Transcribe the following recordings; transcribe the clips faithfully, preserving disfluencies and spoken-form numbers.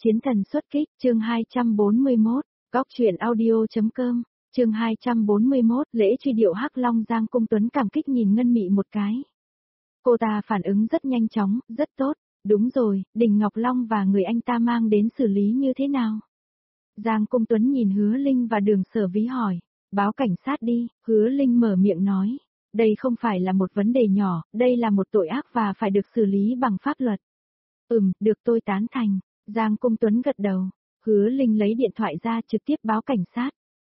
Chiến thần xuất kích, chương hai trăm bốn mươi mốt, góc truyện audio.com, chương hai trăm bốn mươi mốt, lễ truy điệu Hắc Long. Giang Cung Tuấn cảm kích nhìn Ngân Mị một cái. Cô ta phản ứng rất nhanh chóng, rất tốt, đúng rồi, Đình Ngọc Long và người anh ta mang đến xử lý như thế nào? Giang Cung Tuấn nhìn Hứa Linh và Đường Sở Ví hỏi, báo cảnh sát đi. Hứa Linh mở miệng nói, đây không phải là một vấn đề nhỏ, đây là một tội ác và phải được xử lý bằng pháp luật. Ừm, được, tôi tán thành. Giang Cung Tuấn gật đầu. Hứa Linh lấy điện thoại ra trực tiếp báo cảnh sát.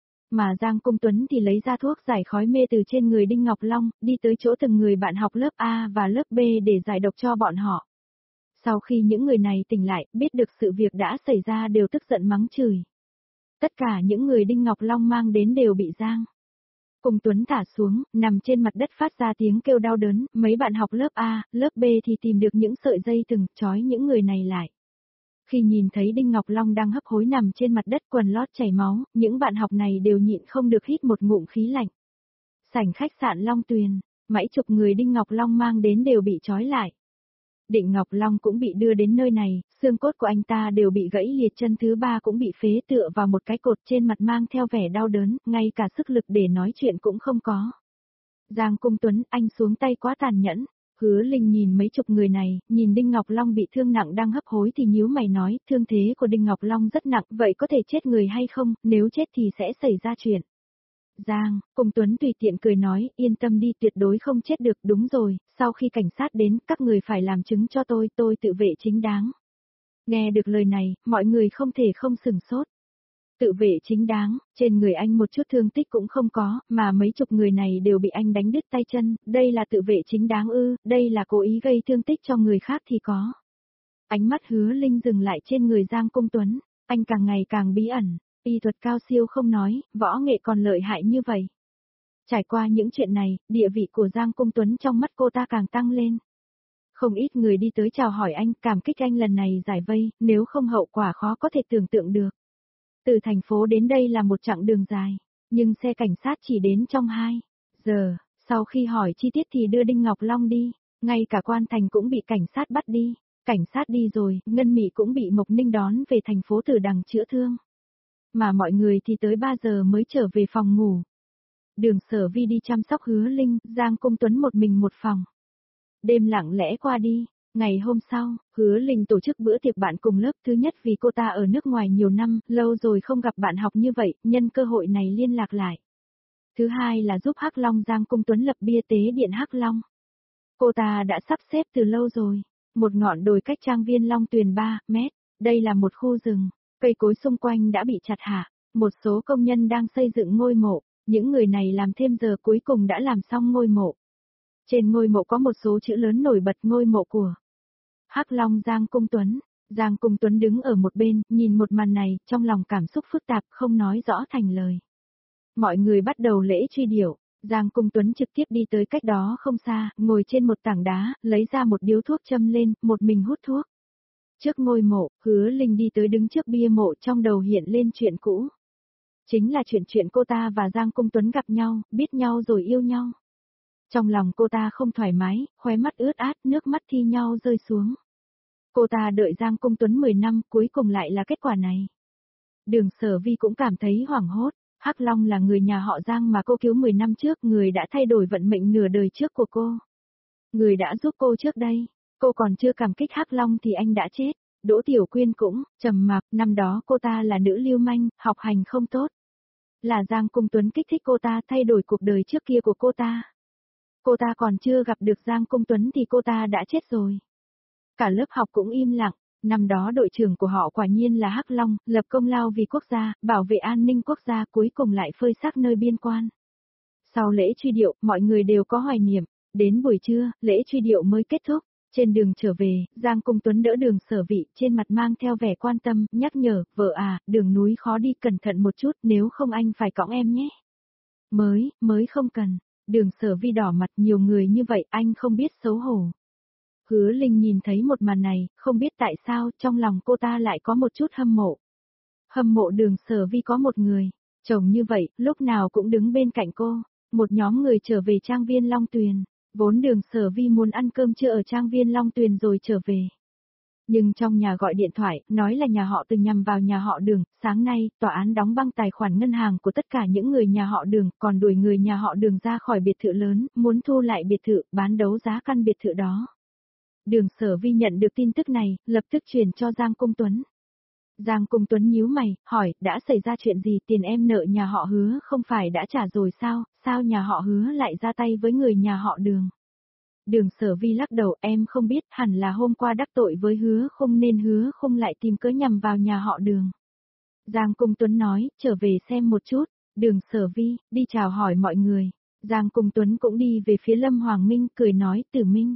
Mà Giang Cung Tuấn thì lấy ra thuốc giải khói mê từ trên người Đinh Ngọc Long, đi tới chỗ từng người bạn học lớp A và lớp B để giải độc cho bọn họ. Sau khi những người này tỉnh lại, biết được sự việc đã xảy ra đều tức giận mắng chửi. Tất cả những người Đinh Ngọc Long mang đến đều bị Giang Cung Tuấn thả xuống, nằm trên mặt đất phát ra tiếng kêu đau đớn. Mấy bạn học lớp A, lớp B thì tìm được những sợi dây thừng trói những người này lại. Khi nhìn thấy Đinh Ngọc Long đang hấp hối nằm trên mặt đất quần lót chảy máu, những bạn học này đều nhịn không được hít một ngụm khí lạnh. Sảnh khách sạn Long Tuyền, mấy chục người Đinh Ngọc Long mang đến đều bị trói lại. Định Ngọc Long cũng bị đưa đến nơi này, xương cốt của anh ta đều bị gãy liệt, chân thứ ba cũng bị phế tựa vào một cái cột, trên mặt mang theo vẻ đau đớn, ngay cả sức lực để nói chuyện cũng không có. Giang Cung Tuấn, anh xuống tay quá tàn nhẫn. Hứa Linh nhìn mấy chục người này, nhìn Đinh Ngọc Long bị thương nặng đang hấp hối thì nhíu mày nói, thương thế của Đinh Ngọc Long rất nặng, vậy có thể chết người hay không, nếu chết thì sẽ xảy ra chuyện. Giang Cung Tuấn tùy tiện cười nói, yên tâm đi, tuyệt đối không chết được. Đúng rồi, sau khi cảnh sát đến, các người phải làm chứng cho tôi, tôi tự vệ chính đáng. Nghe được lời này, mọi người không thể không sửng sốt. Tự vệ chính đáng, trên người anh một chút thương tích cũng không có, mà mấy chục người này đều bị anh đánh đứt tay chân, đây là tự vệ chính đáng ư, đây là cố ý gây thương tích cho người khác thì có. Ánh mắt Hứa Linh dừng lại trên người Giang Cung Tuấn, anh càng ngày càng bí ẩn, y thuật cao siêu không nói, võ nghệ còn lợi hại như vậy. Trải qua những chuyện này, địa vị của Giang Cung Tuấn trong mắt cô ta càng tăng lên. Không ít người đi tới chào hỏi anh, cảm kích anh lần này giải vây, nếu không hậu quả khó có thể tưởng tượng được. Từ thành phố đến đây là một chặng đường dài, nhưng xe cảnh sát chỉ đến trong hai giờ, sau khi hỏi chi tiết thì đưa Đinh Ngọc Long đi, ngay cả Quan Thành cũng bị cảnh sát bắt đi, cảnh sát đi rồi, Ngân Mị cũng bị Mộc Ninh đón về thành phố Tử Đằng chữa thương. Mà mọi người thì tới ba giờ mới trở về phòng ngủ. Đường Sở Vi đi chăm sóc Hứa Linh, Giang Cung Tuấn một mình một phòng. Đêm lặng lẽ qua đi. Ngày hôm sau, Hứa Linh tổ chức bữa tiệc bạn cùng lớp, thứ nhất vì cô ta ở nước ngoài nhiều năm, lâu rồi không gặp bạn học như vậy, nhân cơ hội này liên lạc lại. Thứ hai là giúp Hắc Long. Giang Cung Tuấn lập bia tế điện Hắc Long. Cô ta đã sắp xếp từ lâu rồi, một ngọn đồi cách trang viên Long Tuyền ba mét, đây là một khu rừng, cây cối xung quanh đã bị chặt hạ, một số công nhân đang xây dựng ngôi mộ, những người này làm thêm giờ cuối cùng đã làm xong ngôi mộ. Trên ngôi mộ có một số chữ lớn nổi bật, ngôi mộ của Hắc Long Giang Cung Tuấn. Giang Cung Tuấn đứng ở một bên, nhìn một màn này, trong lòng cảm xúc phức tạp, không nói rõ thành lời. Mọi người bắt đầu lễ truy điệu, Giang Cung Tuấn trực tiếp đi tới cách đó không xa, ngồi trên một tảng đá, lấy ra một điếu thuốc châm lên, một mình hút thuốc. Trước ngôi mộ, Hứa Linh đi tới đứng trước bia mộ, trong đầu hiện lên chuyện cũ. Chính là chuyện chuyện cô ta và Giang Cung Tuấn gặp nhau, biết nhau rồi yêu nhau. Trong lòng cô ta không thoải mái, khóe mắt ướt át, nước mắt thi nhau rơi xuống. Cô ta đợi Giang Cung Tuấn mười năm, cuối cùng lại là kết quả này. Đường Sở Vi cũng cảm thấy hoảng hốt, Hắc Long là người nhà họ Giang mà cô cứu mười năm trước, người đã thay đổi vận mệnh nửa đời trước của cô. Người đã giúp cô trước đây, cô còn chưa cảm kích Hắc Long thì anh đã chết. Đỗ Tiểu Quyên cũng trầm mặc, năm đó cô ta là nữ lưu manh, học hành không tốt. Là Giang Cung Tuấn kích thích cô ta thay đổi cuộc đời trước kia của cô ta. Cô ta còn chưa gặp được Giang Cung Tuấn thì cô ta đã chết rồi. Cả lớp học cũng im lặng, năm đó đội trưởng của họ quả nhiên là Hắc Long, lập công lao vì quốc gia, bảo vệ an ninh quốc gia, cuối cùng lại phơi xác nơi biên quan. Sau lễ truy điệu, mọi người đều có hoài niệm, đến buổi trưa, lễ truy điệu mới kết thúc. Trên đường trở về, Giang Cung Tuấn đỡ Đường Sở Vi, trên mặt mang theo vẻ quan tâm, nhắc nhở, vợ à, đường núi khó đi, cẩn thận một chút, nếu không anh phải cõng em nhé. Mới, mới không cần. Đường Sở Vi đỏ mặt, nhiều người như vậy, anh không biết xấu hổ. Hứa Linh nhìn thấy một màn này, không biết tại sao, trong lòng cô ta lại có một chút hâm mộ. Hâm mộ Đường Sở Vi có một người, chồng như vậy, lúc nào cũng đứng bên cạnh cô. Một nhóm người trở về trang viên Long Tuyền, vốn Đường Sở Vi muốn ăn cơm trưa ở trang viên Long Tuyền rồi trở về. Nhưng trong nhà gọi điện thoại, nói là nhà họ Từ nhằm vào nhà họ Đường, sáng nay, tòa án đóng băng tài khoản ngân hàng của tất cả những người nhà họ Đường, còn đuổi người nhà họ Đường ra khỏi biệt thự lớn, muốn thu lại biệt thự, bán đấu giá căn biệt thự đó. Đường Sở Vi nhận được tin tức này, lập tức truyền cho Giang Cung Tuấn. Giang Cung Tuấn nhíu mày, hỏi, đã xảy ra chuyện gì, tiền em nợ nhà họ Hứa không phải đã trả rồi sao, sao nhà họ Hứa lại ra tay với người nhà họ Đường? Đường Sở Vi lắc đầu, em không biết, hẳn là hôm qua đắc tội với Hứa không nên Hứa không lại tìm cớ nhằm vào nhà họ Đường. Giang Cung Tuấn nói, trở về xem một chút. Đường Sở Vi, đi chào hỏi mọi người. Giang Cung Tuấn cũng đi về phía Lâm Hoàng Minh, cười nói, Tử Minh.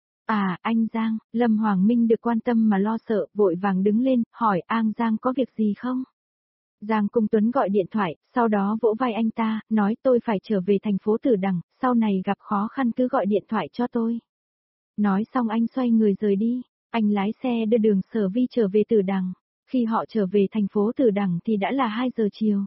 À, anh Giang. Lâm Hoàng Minh được quan tâm mà lo sợ, vội vàng đứng lên, hỏi, An Giang có việc gì không? Giang Cung Tuấn gọi điện thoại, sau đó vỗ vai anh ta, nói tôi phải trở về thành phố Tử Đằng, sau này gặp khó khăn cứ gọi điện thoại cho tôi. Nói xong anh xoay người rời đi, anh lái xe đưa Đường Sở Vi trở về Tử Đằng. Khi họ trở về thành phố Tử Đằng thì đã là hai giờ chiều.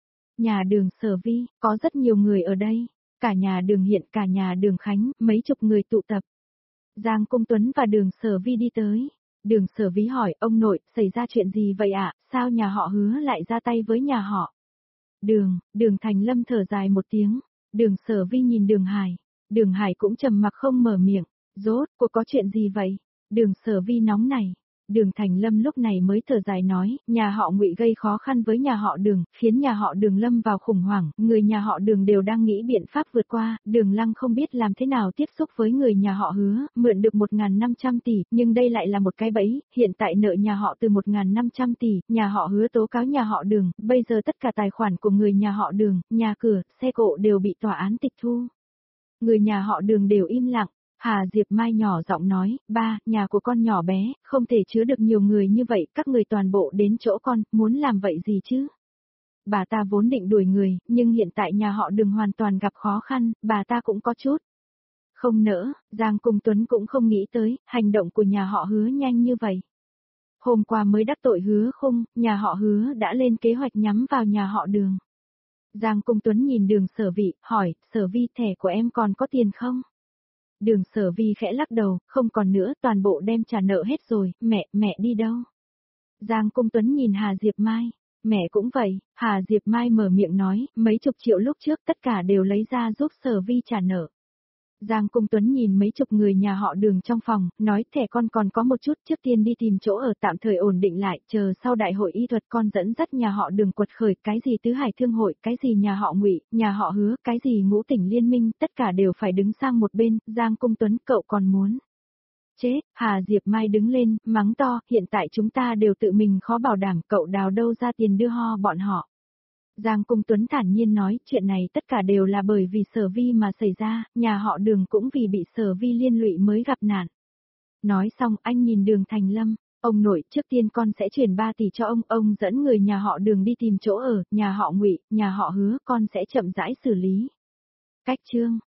Nhà Đường Sở Vi, có rất nhiều người ở đây, cả nhà Đường Hiện, cả nhà Đường Khánh, mấy chục người tụ tập. Giang Cung Tuấn và Đường Sở Vi đi tới. Đường Sở Vi hỏi, ông nội, xảy ra chuyện gì vậy ạ, sao nhà họ Hứa lại ra tay với nhà họ? Đường, Đường Thành Lâm thở dài một tiếng. Đường Sở Vi nhìn Đường Hải. Đường Hải cũng trầm mặc không mở miệng. Rốt, cô có chuyện gì vậy? Đường Sở Vi nóng này. Đường Thành Lâm lúc này mới thở dài nói, nhà họ Ngụy gây khó khăn với nhà họ Đường, khiến nhà họ Đường lâm vào khủng hoảng, người nhà họ Đường đều đang nghĩ biện pháp vượt qua, Đường Lăng không biết làm thế nào tiếp xúc với người nhà họ Hứa, mượn được một nghìn năm trăm tỷ, nhưng đây lại là một cái bẫy, hiện tại nợ nhà họ từ một nghìn năm trăm tỷ, nhà họ Hứa tố cáo nhà họ Đường, bây giờ tất cả tài khoản của người nhà họ Đường, nhà cửa, xe cộ đều bị tòa án tịch thu. Người nhà họ Đường đều im lặng. Hà Diệp Mai nhỏ giọng nói, ba, nhà của con nhỏ bé, không thể chứa được nhiều người như vậy, các người toàn bộ đến chỗ con, muốn làm vậy gì chứ? Bà ta vốn định đuổi người, nhưng hiện tại nhà họ Đường hoàn toàn gặp khó khăn, bà ta cũng có chút. Không nỡ, Giang Cung Tuấn cũng không nghĩ tới, hành động của nhà họ Hứa nhanh như vậy. Hôm qua mới đắc tội Hứa Khung, nhà họ Hứa đã lên kế hoạch nhắm vào nhà họ Đường. Giang Cung Tuấn nhìn Đường Sở Vi, hỏi, Sở Vi thẻ của em còn có tiền không? Đường Sở Vi khẽ lắc đầu, không còn nữa, toàn bộ đem trả nợ hết rồi, mẹ, mẹ đi đâu? Giang Cung Tuấn nhìn Hà Diệp Mai, mẹ cũng vậy, Hà Diệp Mai mở miệng nói, mấy chục triệu lúc trước tất cả đều lấy ra giúp Sở Vi trả nợ. Giang Cung Tuấn nhìn mấy chục người nhà họ Đường trong phòng, nói thẻ con còn có một chút, trước tiên đi tìm chỗ ở tạm thời ổn định lại, chờ sau đại hội y thuật con dẫn dắt nhà họ Đường quật khởi, cái gì tứ hải thương hội, cái gì nhà họ Ngụy, nhà họ Hứa, cái gì ngũ tỉnh liên minh, tất cả đều phải đứng sang một bên, Giang Cung Tuấn cậu còn muốn. Chết, Hà Diệp Mai đứng lên, mắng to, hiện tại chúng ta đều tự mình khó bảo đảm, cậu đào đâu ra tiền đưa ho bọn họ. Giang Cung Tuấn thản nhiên nói, chuyện này tất cả đều là bởi vì Sở Vi mà xảy ra, nhà họ Đường cũng vì bị Sở Vi liên lụy mới gặp nạn. Nói xong anh nhìn Đường Thành Lâm, ông nội, trước tiên con sẽ chuyển ba tỷ cho ông, ông dẫn người nhà họ Đường đi tìm chỗ ở, nhà họ Ngụy, nhà họ Hứa, con sẽ chậm rãi xử lý. Cách chương